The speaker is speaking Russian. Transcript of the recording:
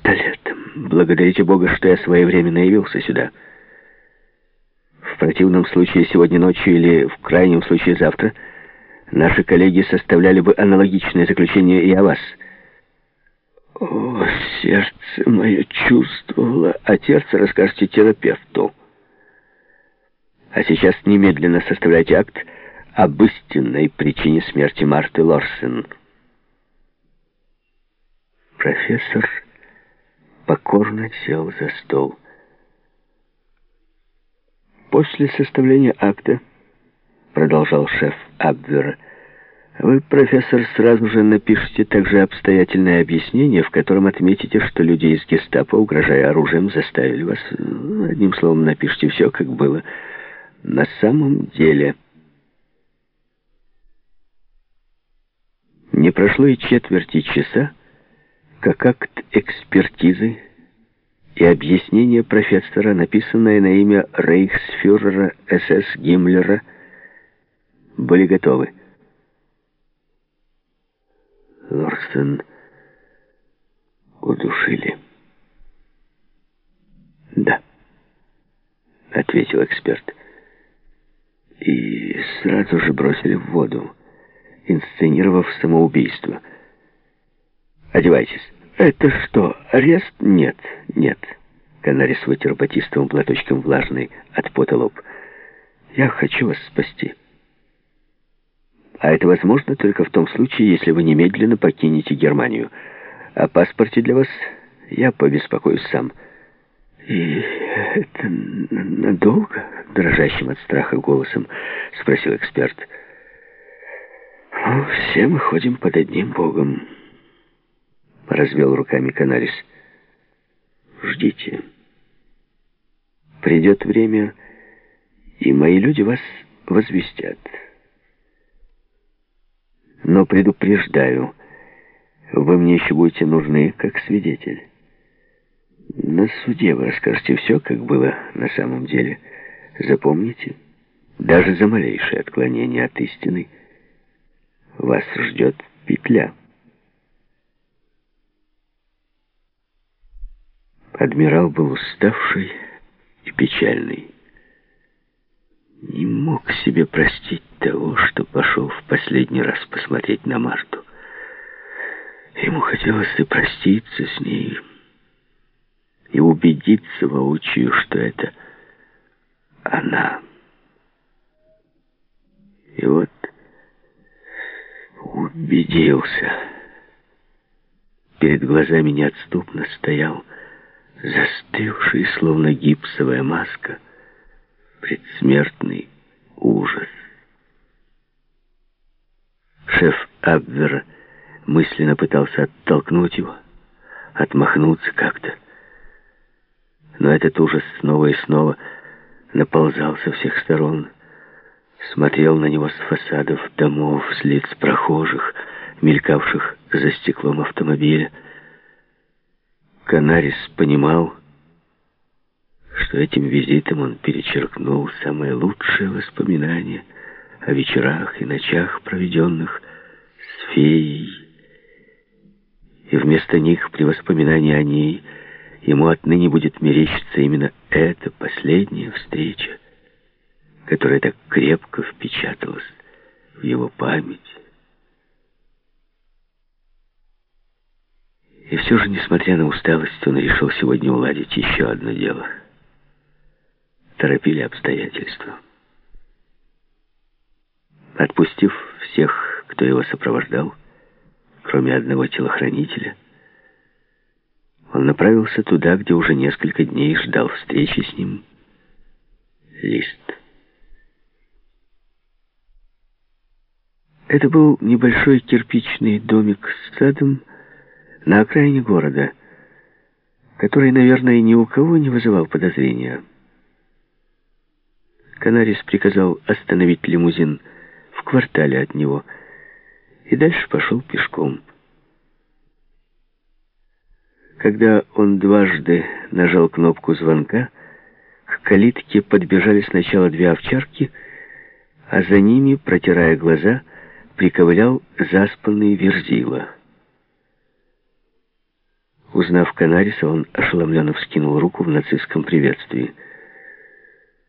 пистолетом. Благодарите Бога, что я своевременно явился сюда. В противном случае сегодня ночью или в крайнем случае завтра наши коллеги составляли бы аналогичное заключение и о вас. О, сердце мое чувствовало, а сердце расскажете терапевту. А сейчас немедленно составляйте акт об истинной причине смерти Марты Лорсен. Профессор покорно сел за стол. После составления акта, продолжал шеф Абвера, вы, профессор, сразу же напишите также обстоятельное объяснение, в котором отметите, что люди из гестапо, угрожая оружием, заставили вас... Одним словом, напишите все, как было на самом деле. Не прошло и четверти часа, как акт экспертизы и объяснение профессора, написанное на имя рейхсфюрера СС Гиммлера, были готовы. Лорсен удушили. Да, ответил эксперт. И сразу же бросили в воду, инсценировав самоубийство. Одевайтесь. Это что, арест? Нет, нет. Канарис вытер батистовым платочком влажный от пота лоб. Я хочу вас спасти. А это возможно только в том случае, если вы немедленно покинете Германию. О паспорте для вас я побеспокоюсь сам. И это надолго? Дрожащим от страха голосом спросил эксперт. Ну, все мы ходим под одним богом. Развел руками Канарис. Ждите. Придет время, и мои люди вас возвестят. Но предупреждаю, вы мне еще будете нужны как свидетель. На суде вы расскажете все, как было на самом деле. Запомните, даже за малейшее отклонение от истины вас ждет петля. Адмирал был уставший и печальный. Не мог себе простить того, что пошел в последний раз посмотреть на Марту. Ему хотелось и проститься с ней, и убедиться воочию, что это она. И вот убедился. Перед глазами неотступно стоял застывший, словно гипсовая маска, предсмертный ужас. Шеф Абвера мысленно пытался оттолкнуть его, отмахнуться как-то. Но этот ужас снова и снова наползал со всех сторон, смотрел на него с фасадов домов, с лиц прохожих, мелькавших за стеклом автомобиля. Канарис понимал, что этим визитом он перечеркнул самые лучшие воспоминания о вечерах и ночах, проведенных с феей. И вместо них, при воспоминании о ней, ему отныне будет мерещиться именно эта последняя встреча, которая так крепко впечаталась в его память. И все же, несмотря на усталость, он решил сегодня уладить еще одно дело. Торопили обстоятельства. Отпустив всех, кто его сопровождал, кроме одного телохранителя, он направился туда, где уже несколько дней ждал встречи с ним Лист. Это был небольшой кирпичный домик с садом на окраине города, который, наверное, ни у кого не вызывал подозрения. Канарис приказал остановить лимузин в квартале от него и дальше пошел пешком. Когда он дважды нажал кнопку звонка, к калитке подбежали сначала две овчарки, а за ними, протирая глаза, приковылял заспанный Верзила. Узнав Канариса, он ошеломленно вскинул руку в нацистском приветствии.